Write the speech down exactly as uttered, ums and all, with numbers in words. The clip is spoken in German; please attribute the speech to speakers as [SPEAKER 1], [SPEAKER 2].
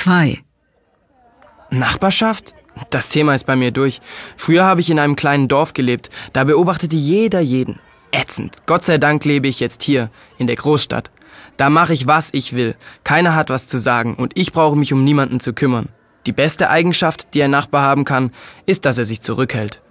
[SPEAKER 1] zwei.
[SPEAKER 2] Nachbarschaft? Das Thema ist bei mir durch. Früher habe ich in einem kleinen Dorf gelebt. Da beobachtete jeder jeden. Ätzend. Gott sei Dank lebe ich jetzt hier, in der Großstadt. Da mache ich, was ich will. Keiner hat was zu sagen und ich brauche mich um niemanden zu kümmern. Die beste Eigenschaft, die ein Nachbar haben kann, ist, dass er sich zurückhält.